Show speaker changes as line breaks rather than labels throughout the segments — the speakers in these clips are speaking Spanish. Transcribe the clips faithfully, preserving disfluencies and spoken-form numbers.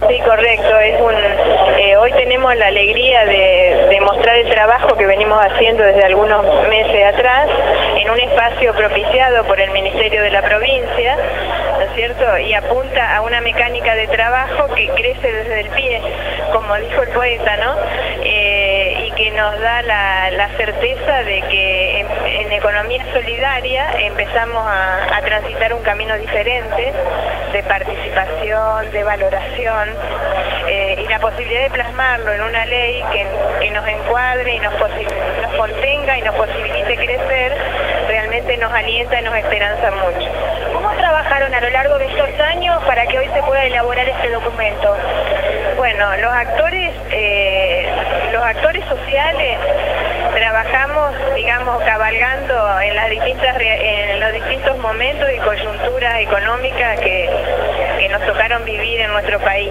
Sí, correcto. Es un, eh, hoy tenemos la alegría de, de mostrar el trabajo que venimos haciendo desde algunos meses atrás en un espacio propiciado por el Ministerio de la Provincia, ¿no es cierto? Y apunta a una mecánica de trabajo que crece desde el pie, como dijo el poeta, ¿no? Eh, y que nos da la, la certeza de que en, en economía solidaria empezamos a, a transitar un camino diferente de participación, de valoración, eh, y la posibilidad de plasmarlo en una ley que, que nos encuadre y nos, nos contenga y nos posibilite crecer, realmente nos alienta y nos esperanza mucho.
¿Cómo trabajaron a lo largo de estos años para que hoy se pueda elaborar este documento?
Bueno, los actores, eh, los actores sociales trabajamos, digamos, cabalgando en las distintas, en los distintos momentos y coyunturas económicas que, que nos tocaron vivir en nuestro país.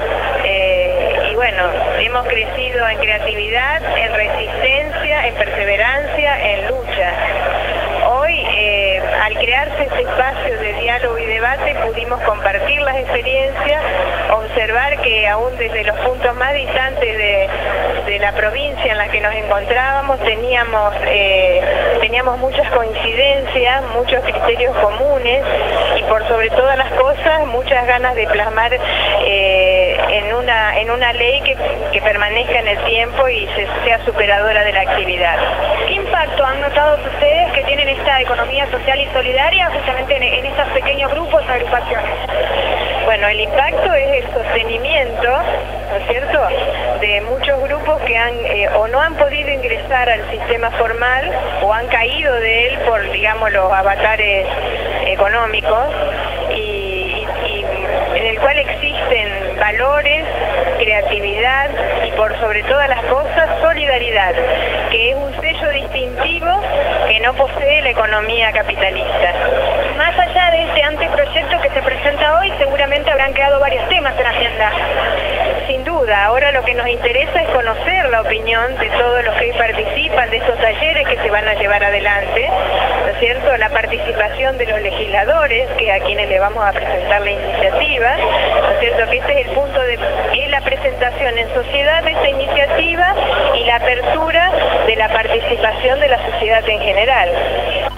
Eh, y bueno, hemos crecido en creatividad, en resistencia, en perseverancia, en lucha. Hoy, eh, al crearse este espacio de diálogo y debate, pudimos compartir las experiencias, observar que aún desde los puntos más distantes de, de la provincia en la que nos encontrábamos, teníamos, eh, teníamos muchas coincidencias, muchos criterios comunes y por sobre todas las cosas, muchas ganas de plasmar eh, en, una, en una ley que, que permanezca en el tiempo y se, sea superadora de la actividad.
¿Qué impacto han notado ustedes que tienen esta economía social y solidaria justamente en, en estos pequeños grupos o agrupaciones?
Bueno, el impacto es el sostenimiento, ¿no es cierto?, de muchos grupos que han eh, o no han podido ingresar al sistema formal o han caído de él por, digamos, los avatares económicos y, y, y en el cual existen valores, creatividad y por sobre todas las cosas solidaridad, que es un sello distintivo que no posee la economía capitalista.
Más allá de este anteproyecto que se presenta hoy, seguramente habrán quedado varios temas en agenda.
Sin duda, ahora lo que nos interesa es conocer la opinión de todos los que hoy participan de estos talleres que se van a llevar adelante, ¿no es cierto? La participación de los legisladores, que a quienes le vamos a presentar la iniciativa, ¿no es cierto? Que este es el punto de es la presentación en sociedad de esta iniciativa y la apertura de la participación de la sociedad en general.